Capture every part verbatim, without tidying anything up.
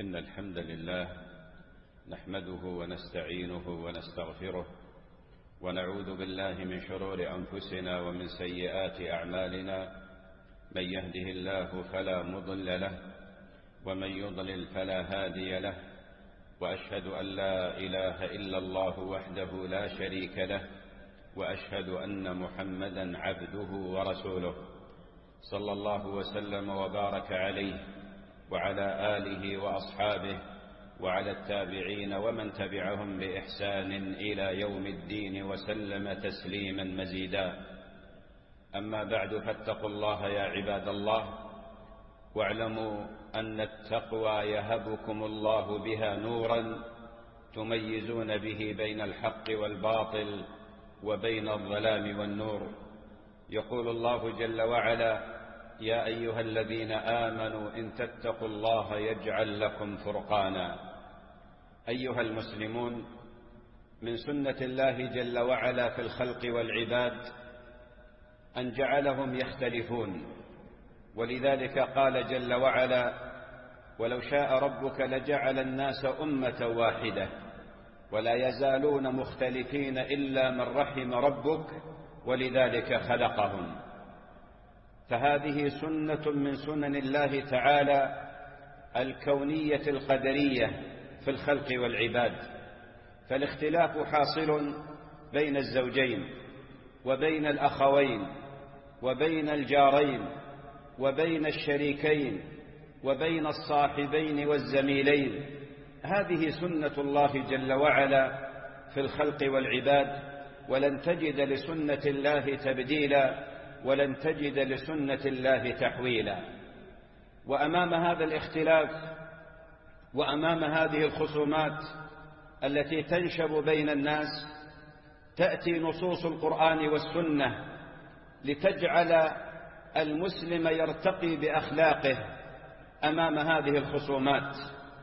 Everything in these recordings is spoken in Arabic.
إن الحمد لله نحمده ونستعينه ونستغفره ونعوذ بالله من شرور أنفسنا ومن سيئات أعمالنا. من يهده الله فلا مضل له ومن يضلل فلا هادي له، وأشهد أن لا إله إلا الله وحده لا شريك له، وأشهد أن محمدا عبده ورسوله صلى الله وسلم وبارك عليه وعلى آله وأصحابه وعلى التابعين ومن تبعهم بإحسان إلى يوم الدين وسلم تسليما مزيدا. أما بعد، فاتقوا الله يا عباد الله، واعلموا أن التقوى يهبكم الله بها نورا تميزون به بين الحق والباطل وبين الظلام والنور. يقول الله جل وعلا: يا أيها الذين آمنوا إن تتقوا الله يجعل لكم فرقانا. أيها المسلمون، من سنة الله جل وعلا في الخلق والعباد أن جعلهم يختلفون، ولذلك قال جل وعلا: ولو شاء ربك لجعل الناس أمة واحدة ولا يزالون مختلفين إلا من رحم ربك ولذلك خلقهم. فهذه سنة من سنن الله تعالى الكونية القدرية في الخلق والعباد. فالاختلاف حاصل بين الزوجين وبين الأخوين وبين الجارين وبين الشريكين وبين الصاحبين والزميلين. هذه سنة الله جل وعلا في الخلق والعباد، ولن تجد لسنة الله تبديلا ولن تجد لسنة الله تحويلا. وأمام هذا الاختلاف وأمام هذه الخصومات التي تنشب بين الناس تأتي نصوص القرآن والسنة لتجعل المسلم يرتقي بأخلاقه أمام هذه الخصومات،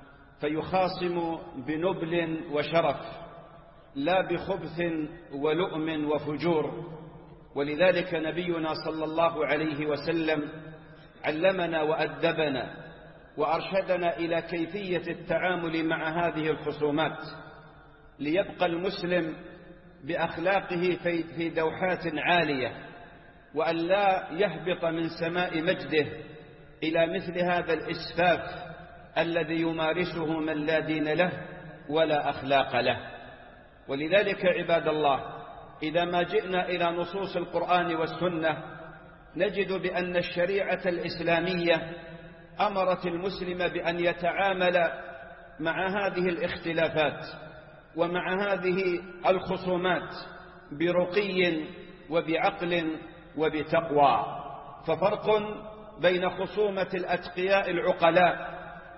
فيخاصم بنبل وشرف لا بخبث ولؤم وفجور. ولذلك نبينا صلى الله عليه وسلم علمنا وأدبنا وأرشدنا إلى كيفية التعامل مع هذه الخصومات، ليبقى المسلم بأخلاقه في دوحات عالية، وأن لا يهبط من سماء مجده إلى مثل هذا الإسفاف الذي يمارسه من لا دين له ولا أخلاق له. ولذلك عباد الله، إذا ما جئنا إلى نصوص القرآن والسنة نجد بأن الشريعة الإسلامية أمرت المسلم بأن يتعامل مع هذه الاختلافات ومع هذه الخصومات برقي وبعقل وبتقوى. ففرق بين خصومة الأتقياء العقلاء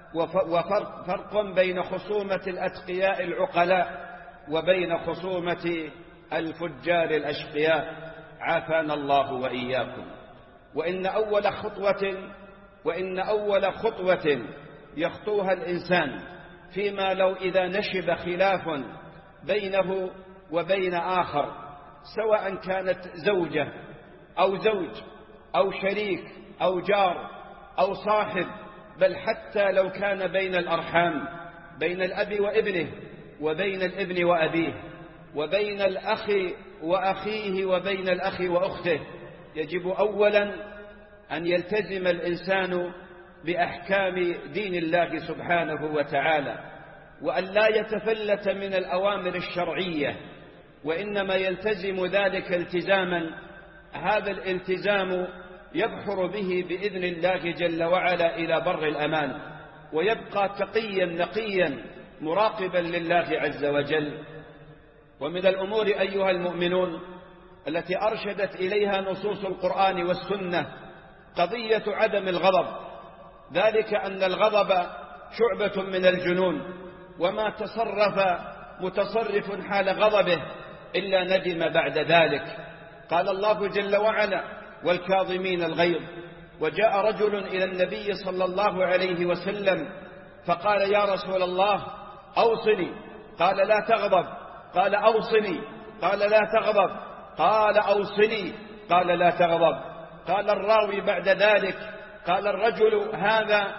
وفرق بين خصومة الأتقياء العقلاء وبين خصومة الفجار الأشقياء، عافانا الله وإياكم. وإن أول خطوة وإن أول خطوة يخطوها الإنسان فيما لو إذا نشب خلاف بينه وبين آخر، سواء كانت زوجة أو زوج أو شريك أو جار أو صاحب، بل حتى لو كان بين الأرحام، بين الأب وابنه وبين الابن وأبيه وبين الأخ وأخيه وبين الأخ وأخته، يجب أولا أن يلتزم الإنسان بأحكام دين الله سبحانه وتعالى، وأن لا يتفلت من الأوامر الشرعية، وإنما يلتزم ذلك التزاما هذا الالتزام يبحر به بإذن الله جل وعلا إلى بر الأمان، ويبقى تقيا نقيا مراقبا لله عز وجل. ومن الأمور أيها المؤمنون التي أرشدت إليها نصوص القرآن والسنة قضية عدم الغضب، ذلك أن الغضب شعبة من الجنون، وما تصرف متصرف حال غضبه إلا ندم بعد ذلك. قال الله جل وعلا: والكاظمين الغيظ. وجاء رجل إلى النبي صلى الله عليه وسلم فقال: يا رسول الله أوصني. قال: لا تغضب. قال: أوصني. قال: لا تغضب. قال: أوصني. قال: لا تغضب. قال الراوي بعد ذلك: قال الرجل هذا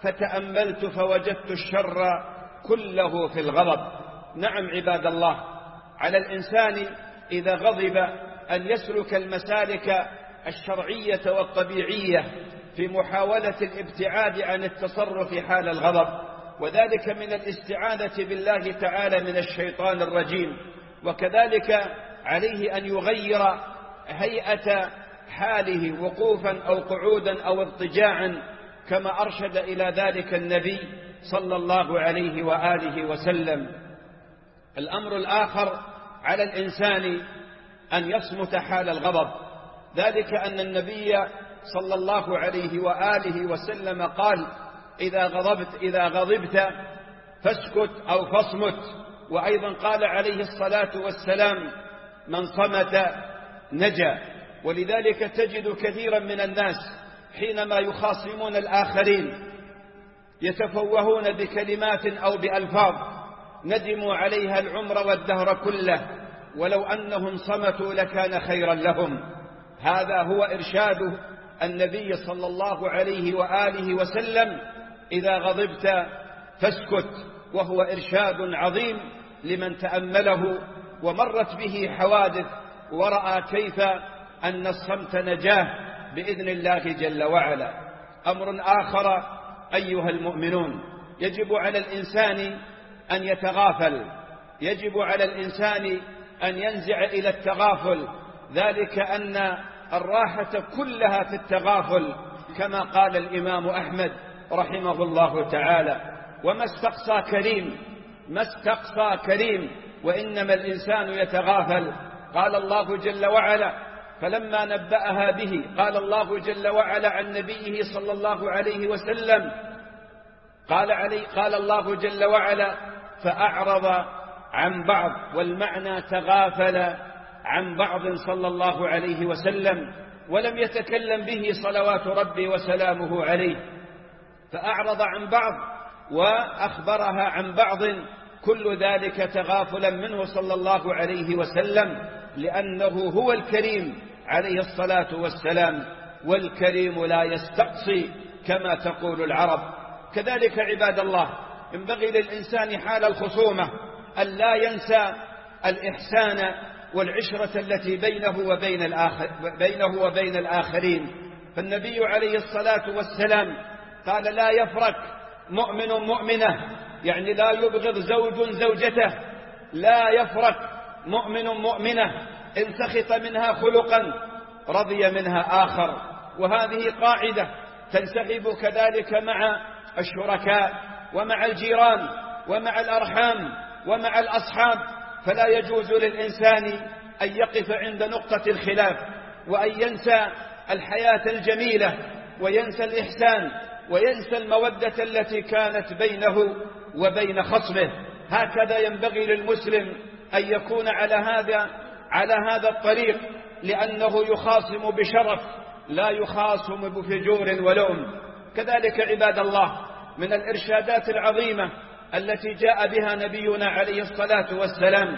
فتأملت فوجدت الشر كله في الغضب. نعم عباد الله، على الإنسان إذا غضب أن يسلك المسالك الشرعية والطبيعية في محاولة الابتعاد عن التصرف حال الغضب، وذلك من الاستعاذة بالله تعالى من الشيطان الرجيم. وكذلك عليه أن يغير هيئة حاله وقوفا أو قعودا أو اضطجاعا كما أرشد إلى ذلك النبي صلى الله عليه وآله وسلم. الأمر الآخر على الإنسان أن يصمت حال الغضب، ذلك أن النبي صلى الله عليه وآله وسلم قال: إذا غضبت إذا غضبت فاسكت أو فاصمت. وأيضا قال عليه الصلاة والسلام: من صمت نجا. ولذلك تجد كثيرا من الناس حينما يخاصمون الآخرين يتفوهون بكلمات أو بألفاظ ندموا عليها العمر والدهر كله، ولو أنهم صمتوا لكان خيرا لهم. هذا هو إرشاد النبي صلى الله عليه وآله وسلم: إذا غضبت فاسكت، وهو إرشاد عظيم لمن تأمله ومرت به حوادث ورأى كيف أن الصمت نجاه بإذن الله جل وعلا. أمر آخر أيها المؤمنون، يجب على الإنسان أن يتغافل، يجب على الإنسان أن ينزع إلى التغافل، ذلك أن الراحة كلها في التغافل كما قال الإمام أحمد رحمه الله تعالى: وما استقصى كريم ما استقصى كريم وإنما الإنسان يتغافل. قال الله جل وعلا: فلما نبأها به قال الله جل وعلا عن نبيه صلى الله عليه وسلم قال, علي قال الله جل وعلا: فأعرض عن بعض، والمعنى تغافل عن بعض صلى الله عليه وسلم، ولم يتكلم به صلوات ربي وسلامه عليه. فأعرض عن بعض وأخبرها عن بعض، كل ذلك تغافلا منه صلى الله عليه وسلم، لأنه هو الكريم عليه الصلاة والسلام، والكريم لا يستقصي كما تقول العرب. كذلك عباد الله ينبغي للإنسان حال الخصومة أن لا ينسى الإحسان والعشرة التي بينه وبين, الآخر بينه وبين الآخرين. فالنبي عليه الصلاة والسلام قال: لا يفرق مؤمن مؤمنة، يعني لا يبغض زوج زوجته، لا يفرق مؤمن مؤمنة إن سخط منها خلقا رضي منها آخر. وهذه قاعدة تنسحب كذلك مع الشركاء ومع الجيران ومع الأرحام ومع الأصحاب. فلا يجوز للإنسان أن يقف عند نقطة الخلاف وأن ينسى الحياة الجميلة وينسى الإحسان وينسى المودة التي كانت بينه وبين خصمه. هكذا ينبغي للمسلم أن يكون على هذا على هذا الطريق، لأنه يخاصم بشرف لا يخاصم بفجور ولوم. كذلك عباد الله من الإرشادات العظيمة التي جاء بها نبينا عليه الصلاة والسلام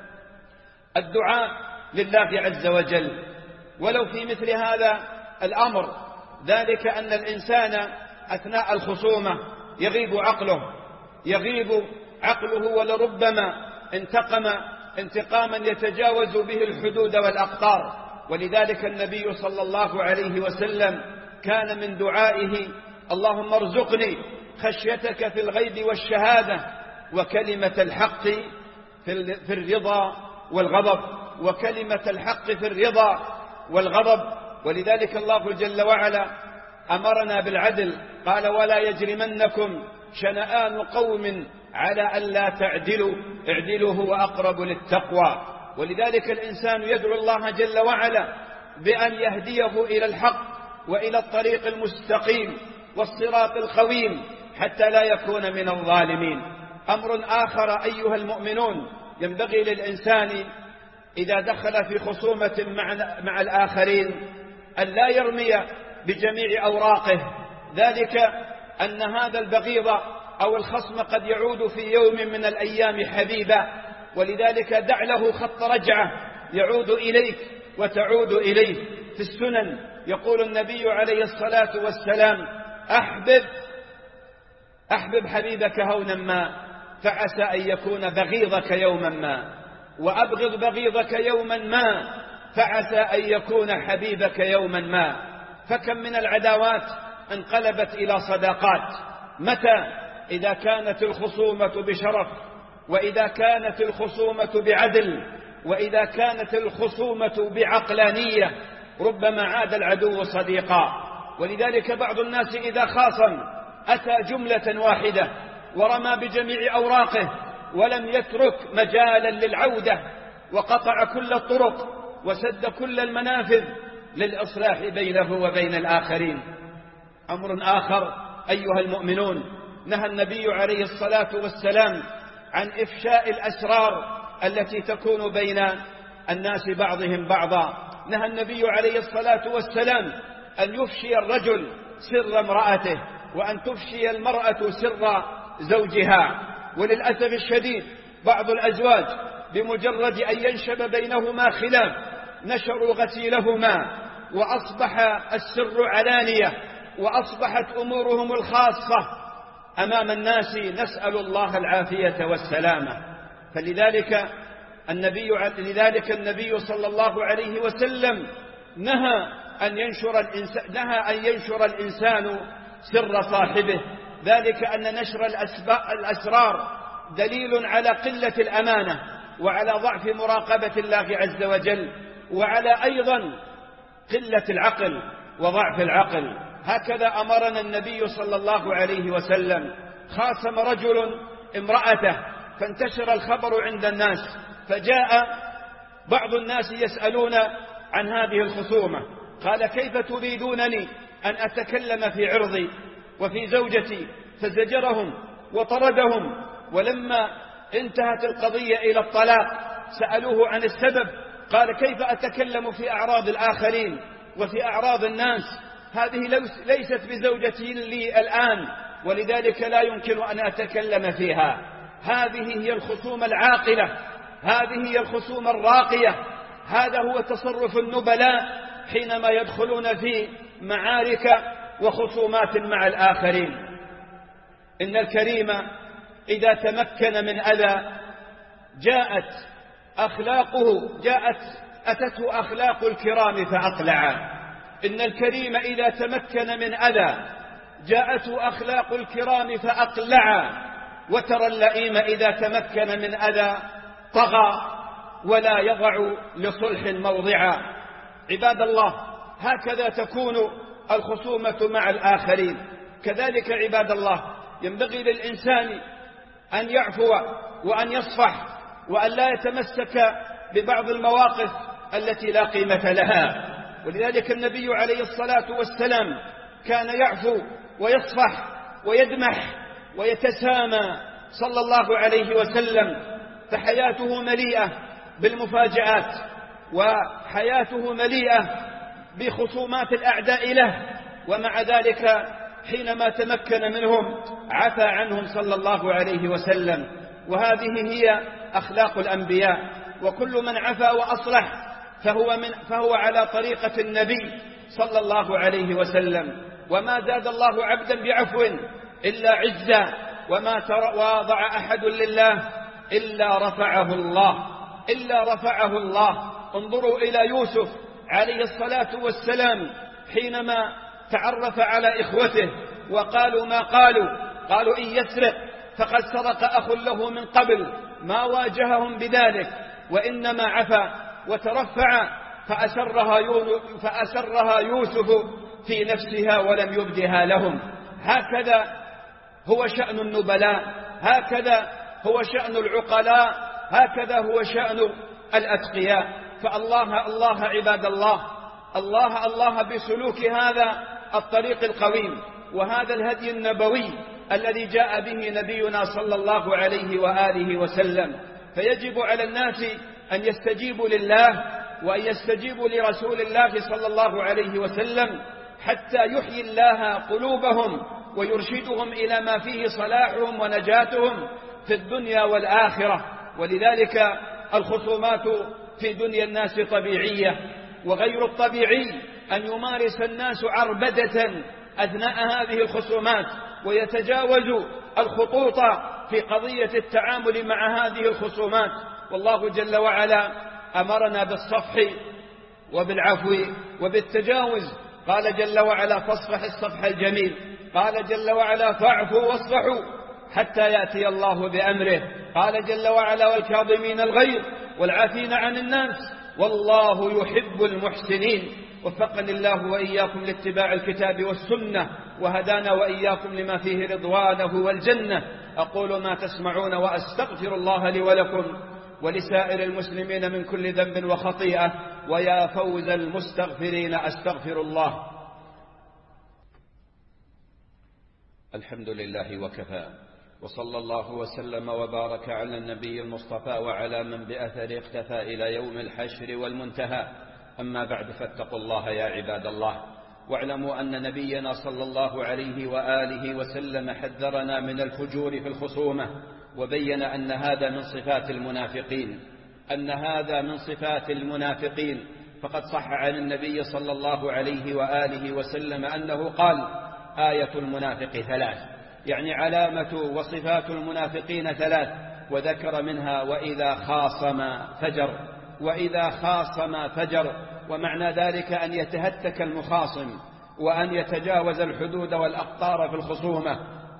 الدعاء لله عز وجل، ولو في مثل هذا الأمر، ذلك أن الإنسان أثناء الخصومة يغيب عقله يغيب عقله ولربما انتقم انتقاما يتجاوز به الحدود والأقطار. ولذلك النبي صلى الله عليه وسلم كان من دعائه: اللهم ارزقني خشيتك في الغيب والشهادة، وكلمة الحق في الرضا والغضب وكلمة الحق في الرضا والغضب. ولذلك الله جل وعلا أمرنا بالعدل، قال: ولا يجرمنكم شنآن قوم على ألا تعدلوا اعدلوا هو أقرب للتقوى. ولذلك الإنسان يدعو الله جل وعلا بأن يهديه إلى الحق وإلى الطريق المستقيم والصراط القويم حتى لا يكون من الظالمين. أمر آخر أيها المؤمنون، ينبغي للإنسان إذا دخل في خصومة مع, مع الآخرين أن لا يرمي بجميع أوراقه، ذلك أن هذا البغيض أو الخصم قد يعود في يوم من الأيام حبيبا، ولذلك دع له خط رجعة يعود إليك وتعود إليه. في السنن يقول النبي عليه الصلاة والسلام: أحبب أحبب حبيبك هونا ما فعسى أن يكون بغيضك يوما ما، وأبغض بغيضك يوما ما فعسى أن يكون حبيبك يوما ما. فكم من العداوات انقلبت إلى صداقات. متى؟ إذا كانت الخصومة بشرف، وإذا كانت الخصومة بعدل، وإذا كانت الخصومة بعقلانية، ربما عاد العدو صديقا. ولذلك بعض الناس إذا خاصم أتى جملة واحدة ورمى بجميع أوراقه ولم يترك مجالا للعودة، وقطع كل الطرق وسد كل المنافذ للإصلاح بينه وبين الآخرين. أمر آخر أيها المؤمنون، نهى النبي عليه الصلاة والسلام عن إفشاء الأسرار التي تكون بين الناس بعضهم بعضا. نهى النبي عليه الصلاة والسلام أن يفشي الرجل سر امرأته، وأن تفشي المرأة سر زوجها. وللأسف الشديد بعض الأزواج بمجرد أن ينشب بينهما خلاف نشروا غسيلهما، وأصبح السر علانية، وأصبحت أمورهم الخاصة أمام الناس، نسأل الله العافية والسلامة. فلذلك النبي لذلك النبي صلى الله عليه وسلم نهى أن ينشر الإنسان نهى أن ينشر الإنسان سر صاحبه، ذلك أن نشر الأسرار دليل على قلة الأمانة، وعلى ضعف مراقبة الله عز وجل، وعلى أيضا قلة العقل وضعف العقل. هكذا أمرنا النبي صلى الله عليه وسلم. خاصم رجل امرأته فانتشر الخبر عند الناس، فجاء بعض الناس يسألون عن هذه الخصومة، قال: كيف تريدونني أن أتكلم في عرضي وفي زوجتي؟ فزجرهم وطردهم. ولما انتهت القضية إلى الطلاق سألوه عن السبب، قال: كيف أتكلم في أعراض الآخرين وفي أعراض الناس؟ هذه ليست بزوجتي لي الآن، ولذلك لا يمكن أن أتكلم فيها. هذه هي الخصومة العاقلة، هذه هي الخصومة الراقية، هذا هو تصرف النبلاء حينما يدخلون في معارك وخصومات مع الآخرين. إن الكريم إذا تمكن من أذى جاءت أخلاقه جاءت أتته أخلاق الكرام فأقلعا. إن الكريم إذا تمكن من أذى جاءته أخلاق الكرام فأقلعا. وترى اللئيم إذا تمكن من أذى طغى ولا يضع لصلح موضعا. عباد الله، هكذا تكون الخصومة مع الآخرين. كذلك عباد الله ينبغي للإنسان أن يعفو وأن يصفح، وأن لا يتمسك ببعض المواقف التي لا قيمة لها. ولذلك النبي عليه الصلاة والسلام كان يعفو ويصفح ويدمح ويتسامى صلى الله عليه وسلم، فحياته مليئة بالمفاجآت، وحياته مليئة بخصومات الأعداء له، ومع ذلك حينما تمكن منهم عفى عنهم صلى الله عليه وسلم. وهذه هي أخلاق الأنبياء، وكل من عفى وأصلح فهو, من فهو على طريقة النبي صلى الله عليه وسلم. وما زاد الله عبدا بعفو إلا عزا، وما تواضع أحد لله إلا رفعه الله إلا رفعه الله. انظروا إلى يوسف عليه الصلاة والسلام حينما تعرف على إخوته وقالوا ما قالوا، قالوا إن يسرق فقد سرق أخ له من قبل، ما واجههم بذلك، وإنما عفا وترفع فأسرها, فأسرها يوسف في نفسها ولم يبدها لهم. هكذا هو شأن النبلاء، هكذا هو شأن العقلاء، هكذا هو شأن الأتقياء. فالله الله عباد الله الله الله بسلوك هذا الطريق القويم وهذا الهدي النبوي الذي جاء به نبينا صلى الله عليه وآله وسلم. فيجب على الناس أن يستجيبوا لله وأن يستجيبوا لرسول الله صلى الله عليه وسلم حتى يحيي الله قلوبهم ويرشدهم إلى ما فيه صلاحهم ونجاتهم في الدنيا والآخرة. ولذلك الخصومات في دنيا الناس طبيعية، وغير الطبيعي أن يمارس الناس عربدة أثناء هذه الخصومات، ويتجاوز الخطوط في قضية التعامل مع هذه الخصومات. والله جل وعلا أمرنا بالصفح وبالعفو وبالتجاوز. قال جل وعلا فاصفح الصفح الجميل. قال جل وعلا فاعفوا واصفحوا حتى يأتي الله بأمره. قال جل وعلا والكاظمين الغيظ والعافين عن الناس والله يحب المحسنين. وفقني الله وإياكم لاتباع الكتاب والسنة وهدانا وإياكم لما فيه رضوانه والجنة. أقول ما تسمعون وأستغفر الله لي ولكم ولسائر المسلمين من كل ذنب وخطيئة. ويا فوز المستغفرين أستغفر الله. الحمد لله وكفى، وصلى الله وسلم وبارك على النبي المصطفى وعلى من بأثر اختفى إلى يوم الحشر والمنتهى. أما بعد، فاتقوا الله يا عباد الله، واعلموا أن نبينا صلى الله عليه وآله وسلم حذرنا من الفجور في الخصومة، وبين أن هذا من صفات المنافقين أن هذا من صفات المنافقين فقد صح عن النبي صلى الله عليه وآله وسلم أنه قال: آية المنافق ثلاث، يعني علامة وصفات المنافقين ثلاث، وذكر منها وإذا خاصم فجر. وإذا خاصم فجر، ومعنى ذلك أن يتهتك المخاصم، وأن يتجاوز الحدود والأقطار في الخصومة،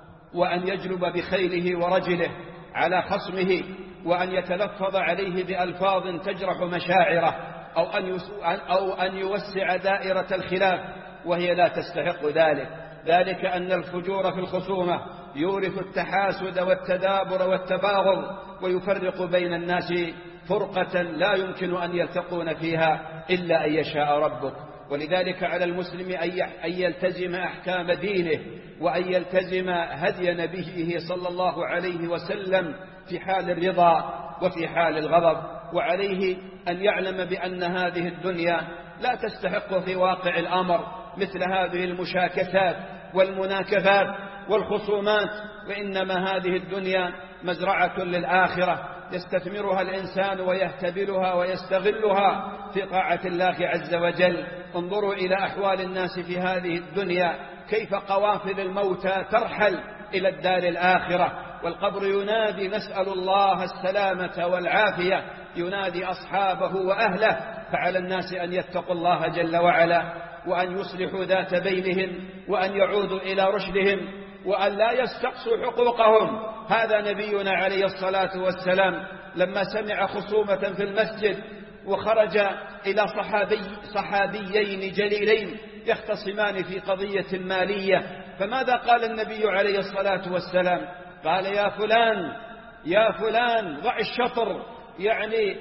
وأن يجلب بخيله ورجله على خصمه، وأن يتلفظ عليه بألفاظ تجرح مشاعره، أو أن أو أن يوسع دائرة الخلاف وهي لا تستحق ذلك. ذلك أن الفجور في الخصومة يورث التحاسد والتدابر والتباغض، ويفرق بين الناس فرقة لا يمكن أن يلتقون فيها إلا أن يشاء ربك. ولذلك على المسلم أن يلتزم أحكام دينه، وأن يلتزم هدي نبيه صلى الله عليه وسلم في حال الرضا وفي حال الغضب. وعليه أن يعلم بأن هذه الدنيا لا تستحق في واقع الأمر مثل هذه المشاكسات والمناكفات والخصومات، وإنما هذه الدنيا مزرعة للآخرة يستثمرها الإنسان ويهتبلها ويستغلها في طاعة الله عز وجل. انظروا إلى أحوال الناس في هذه الدنيا، كيف قوافل الموتى ترحل إلى الدار الآخرة، والقبر ينادي نسأل الله السلامة والعافية، ينادي أصحابه وأهله. فعلى الناس أن يتقوا الله جل وعلا، وأن يصلحوا ذات بينهم، وأن يعودوا إلى رشدهم، وأن لا يستقصوا حقوقهم. هذا نبينا عليه الصلاة والسلام لما سمع خصومة في المسجد وخرج إلى صحابي صحابيين جليلين يختصمان في قضية مالية، فماذا قال النبي عليه الصلاة والسلام؟ قال: يا فلان يا فلان ضع الشطر، يعني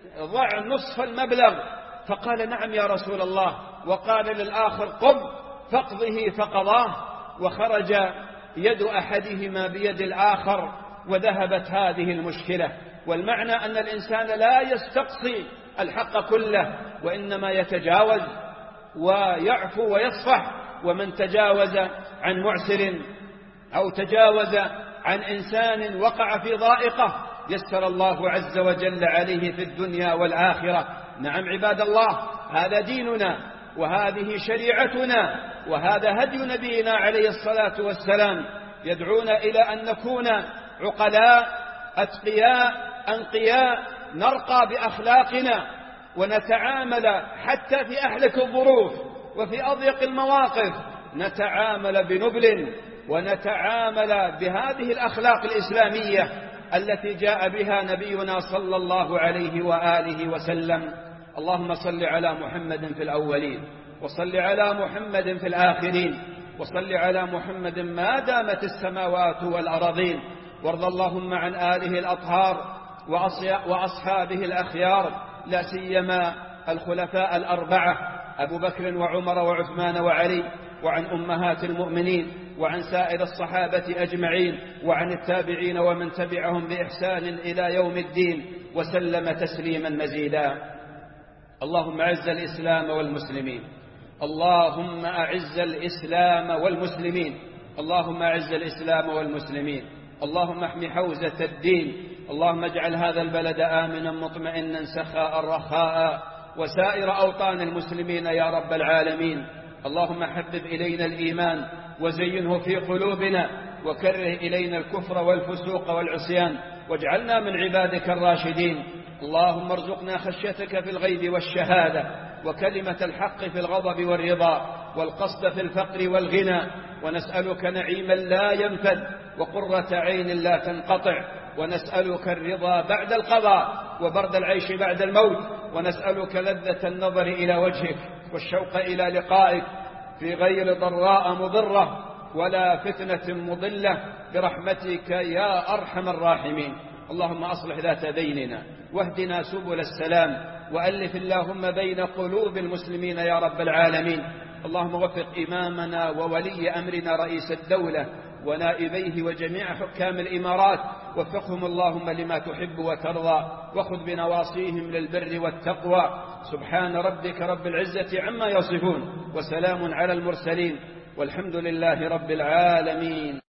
ضع نصف المبلغ. فقال: نعم يا رسول الله. وقال للآخر: قم فاقضه فقضاه. وخرج يد أحدهما بيد الآخر وذهبت هذه المشكلة. والمعنى أن الإنسان لا يستقصي الحق كله، وإنما يتجاوز ويعفو ويصفح. ومن تجاوز عن معسر أو تجاوز عن إنسان وقع في ضائقة يسر الله عز وجل عليه في الدنيا والآخرة. نعم عباد الله، هذا ديننا وهذه شريعتنا وهذا هدي نبينا عليه الصلاة والسلام، يدعونا إلى أن نكون عقلاء أتقياء أنقياء، نرقى بأخلاقنا ونتعامل حتى في أحلك الظروف وفي أضيق المواقف، نتعامل بنبل ونتعامل بهذه الأخلاق الإسلامية التي جاء بها نبينا صلى الله عليه وآله وسلم. اللهم صل على محمد في الأولين، وصل على محمد في الآخرين، وصل على محمد ما دامت السماوات والأرضين. وارض اللهم عن آله الأطهار وأصحابه الأخيار، لا سيما الخلفاء الأربعة أبو بكر وعمر وعثمان وعلي، وعن أمهات المؤمنين، وعن سائر الصحابة أجمعين، وعن التابعين ومن تبعهم بإحسان إلى يوم الدين، وسلم تسليما مزيدا. اللهم أعز الإسلام والمسلمين، اللهم أعز الإسلام والمسلمين، اللهم أعز الإسلام والمسلمين، اللهم احمي حوزة الدين، اللهم اجعل هذا البلد آمنا مطمئنا سخاء رخاء، وسائر أوطان المسلمين يا رب العالمين. اللهم حبب إلينا الإيمان وزينه في قلوبنا وكره إلينا الكفر والفسوق والعصيان واجعلنا من عبادك الراشدين. اللهم ارزقنا خشيتك في الغيب والشهادة وكلمة الحق في الغضب والرضا والقصد في الفقر والغنى، ونسألك نعيما لا ينفد وقرة عين لا تنقطع، ونسألك الرضا بعد القضاء وبرد العيش بعد الموت، ونسألك لذة النظر إلى وجهك والشوق إلى لقائك في غير ضراء مضرة ولا فتنة مضلة برحمتك يا أرحم الراحمين. اللهم أصلح ذات بيننا واهدنا سبل السلام وألف اللهم بين قلوب المسلمين يا رب العالمين. اللهم وفق إمامنا وولي أمرنا رئيس الدولة ونائبيه وجميع حكام الإمارات، وفقهم اللهم لما تحب وترضى، وخذ بنواصيهم للبر والتقوى. سبحان ربك رب العزة عما يصفون، وسلام على المرسلين، والحمد لله رب العالمين.